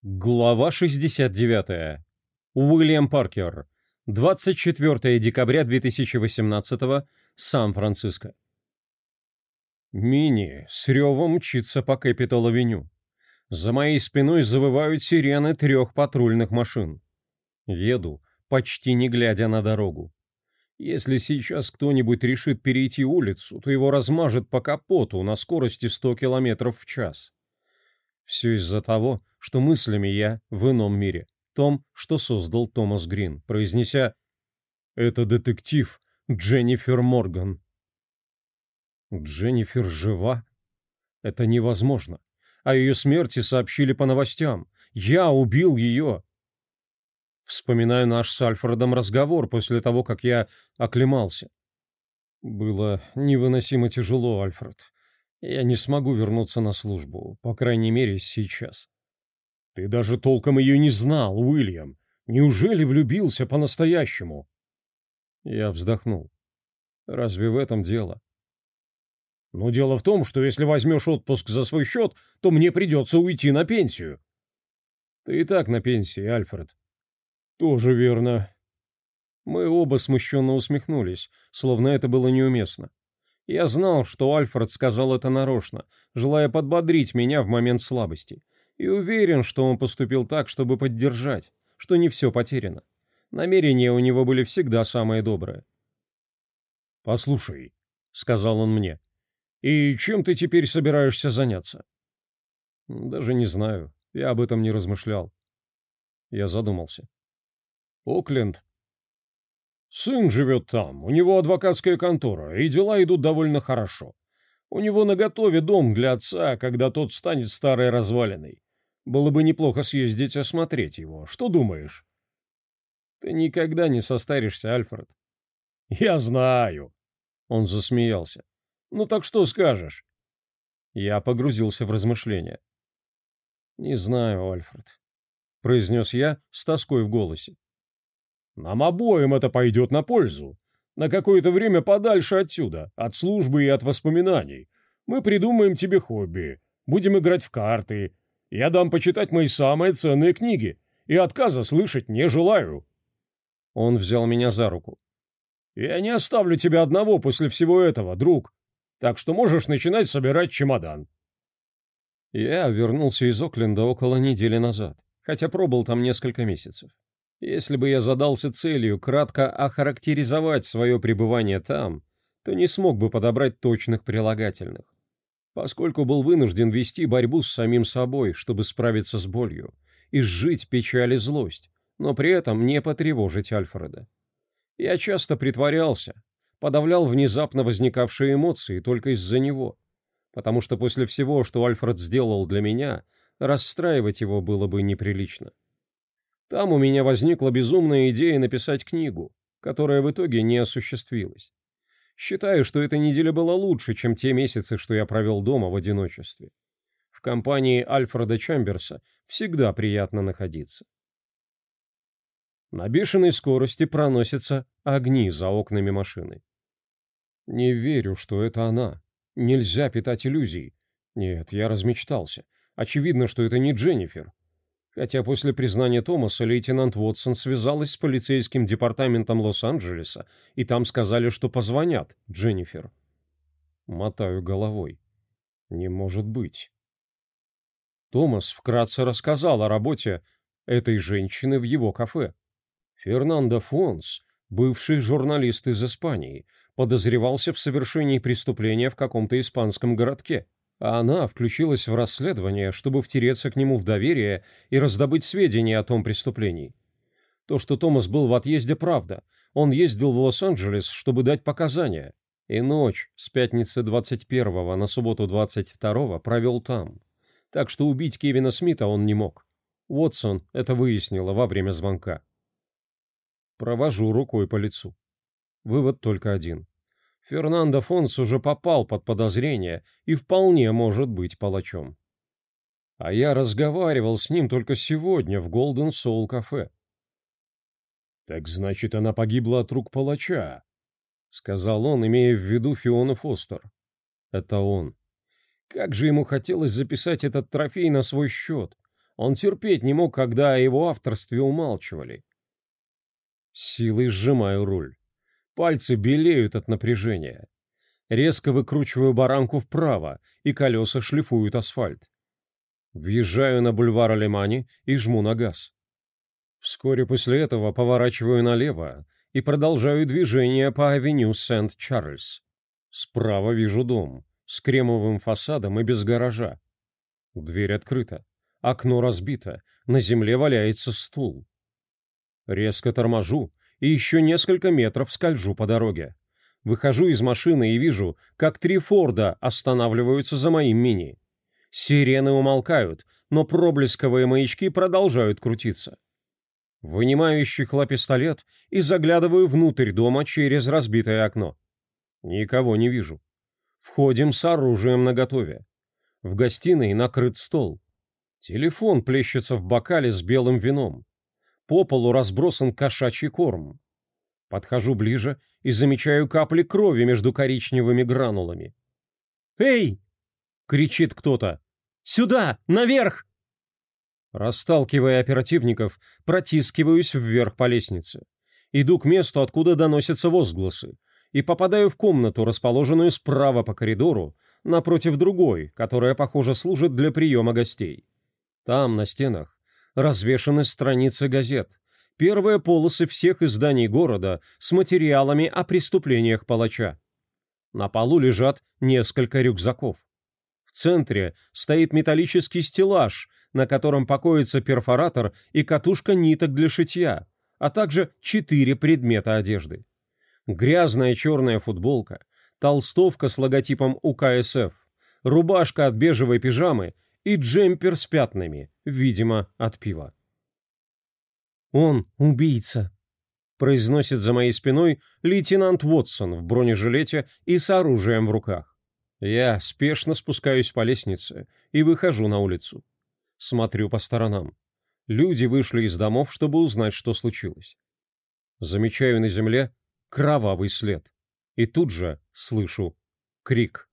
Глава 69. Уильям Паркер. 24 декабря 2018. Сан-Франциско. Мини с ревом мчится по Кэпитол-авеню. За моей спиной завывают сирены 3 патрульных машин. Еду, почти не глядя на дорогу. Если сейчас кто-нибудь решит перейти улицу, то его размажет по капоту на скорости 100 км в час. Все из-за того, что мыслями я в ином мире, том, что создал Томас Грин, произнеся «Это детектив Дженнифер Морган». Дженнифер жива? Это невозможно. О ее смерти сообщили по новостям. Я убил ее. Вспоминаю наш с Альфредом разговор после того, как я оклемался. Было невыносимо тяжело, Альфред. Я не смогу вернуться на службу, по крайней мере, сейчас. Ты даже толком ее не знал, Уильям. Неужели влюбился по-настоящему? Я вздохнул. Разве в этом дело? Но дело в том, что если возьмешь отпуск за свой счет, то мне придется уйти на пенсию. Ты и так на пенсии, Альфред. Тоже верно. Мы оба смущенно усмехнулись, словно это было неуместно. Я знал, что Альфред сказал это нарочно, желая подбодрить меня в момент слабости, и уверен, что он поступил так, чтобы поддержать, что не все потеряно. Намерения у него были всегда самые добрые. «Послушай», — сказал он мне, — «и чем ты теперь собираешься заняться?» «Даже не знаю, я об этом не размышлял». Я задумался. «Окленд?» «Сын живет там, у него адвокатская контора, и дела идут довольно хорошо. У него наготове дом для отца, когда тот станет старой развалиной. Было бы неплохо съездить осмотреть его. Что думаешь?» «Ты никогда не состаришься, Альфред». «Я знаю», — он засмеялся. «Ну так что скажешь?» Я погрузился в размышления. «Не знаю, Альфред», — произнес я с тоской в голосе. «Нам обоим это пойдет на пользу. На какое-то время подальше отсюда, от службы и от воспоминаний. Мы придумаем тебе хобби, будем играть в карты. Я дам почитать мои самые ценные книги, и отказа слышать не желаю». Он взял меня за руку. «Я не оставлю тебя одного после всего этого, друг, так что можешь начинать собирать чемодан». Я вернулся из Окленда около недели назад, хотя пробыл там несколько месяцев. Если бы я задался целью кратко охарактеризовать свое пребывание там, то не смог бы подобрать точных прилагательных, поскольку был вынужден вести борьбу с самим собой, чтобы справиться с болью, изжить печаль и злость, но при этом не потревожить Альфреда. Я часто притворялся, подавлял внезапно возникавшие эмоции только из-за него, потому что после всего, что Альфред сделал для меня, расстраивать его было бы неприлично. Там у меня возникла безумная идея написать книгу, которая в итоге не осуществилась. Считаю, что эта неделя была лучше, чем те месяцы, что я провел дома в одиночестве. В компании Альфреда Чамберса всегда приятно находиться. На бешеной скорости проносятся огни за окнами машины. Не верю, что это она. Нельзя питать иллюзий. Нет, я размечтался. Очевидно, что это не Дженнифер. Хотя после признания Томаса лейтенант Уотсон связалась с полицейским департаментом Лос-Анджелеса, и там сказали, что позвонят Дженнифер. Мотаю головой. Не может быть. Томас вкратце рассказал о работе этой женщины в его кафе. Фернандо Фонс, бывший журналист из Испании, подозревался в совершении преступления в каком-то испанском городке, а она включилась в расследование, чтобы втереться к нему в доверие и раздобыть сведения о том преступлении. То, что Томас был в отъезде, правда. Он ездил в Лос-Анджелес, чтобы дать показания, и ночь с пятницы 21 на субботу 22 провел там. Так что убить Кевина Смита он не мог. Уотсон это выяснила во время звонка. Провожу рукой по лицу. Вывод только один. Фернандо Фонс уже попал под подозрение и вполне может быть палачом. А я разговаривал с ним только сегодня в Голден Соул кафе. «Так значит, она погибла от рук палача», — сказал он, имея в виду Фиону Фостер. Это он. Как же ему хотелось записать этот трофей на свой счет. Он терпеть не мог, когда о его авторстве умалчивали. Силой сжимаю руль. Пальцы белеют от напряжения. Резко выкручиваю баранку вправо, и колеса шлифуют асфальт. Въезжаю на бульвар Алемани и жму на газ. Вскоре после этого поворачиваю налево и продолжаю движение по авеню Сент-Чарльз. Справа вижу дом с кремовым фасадом и без гаража. Дверь открыта, окно разбито, на земле валяется стул. Резко торможу и еще несколько метров скольжу по дороге. Выхожу из машины и вижу, как 3 Форда останавливаются за моим мини. Сирены умолкают, но проблесковые маячки продолжают крутиться. Вынимаю из чехла пистолет и заглядываю внутрь дома через разбитое окно. Никого не вижу. Входим с оружием наготове. В гостиной накрыт стол. Телефон плещется в бокале с белым вином. По полу разбросан кошачий корм. Подхожу ближе и замечаю капли крови между коричневыми гранулами. «Эй!» — кричит кто-то. «Сюда! Наверх!» Расталкивая оперативников, протискиваюсь вверх по лестнице. Иду к месту, откуда доносятся возгласы, и попадаю в комнату, расположенную справа по коридору, напротив другой, которая, похоже, служит для приема гостей. Там, на стенах, развешаны страницы газет, первые полосы всех изданий города с материалами о преступлениях палача. На полу лежат несколько рюкзаков. В центре стоит металлический стеллаж, на котором покоится перфоратор и катушка ниток для шитья, а также 4 предмета одежды. Грязная черная футболка, толстовка с логотипом УКСФ, рубашка от бежевой пижамы и джемпер с пятнами, видимо, от пива. «Он убийца», — произносит за моей спиной лейтенант Уотсон в бронежилете и с оружием в руках. Я спешно спускаюсь по лестнице и выхожу на улицу. Смотрю по сторонам. Люди вышли из домов, чтобы узнать, что случилось. Замечаю на земле кровавый след. И тут же слышу крик.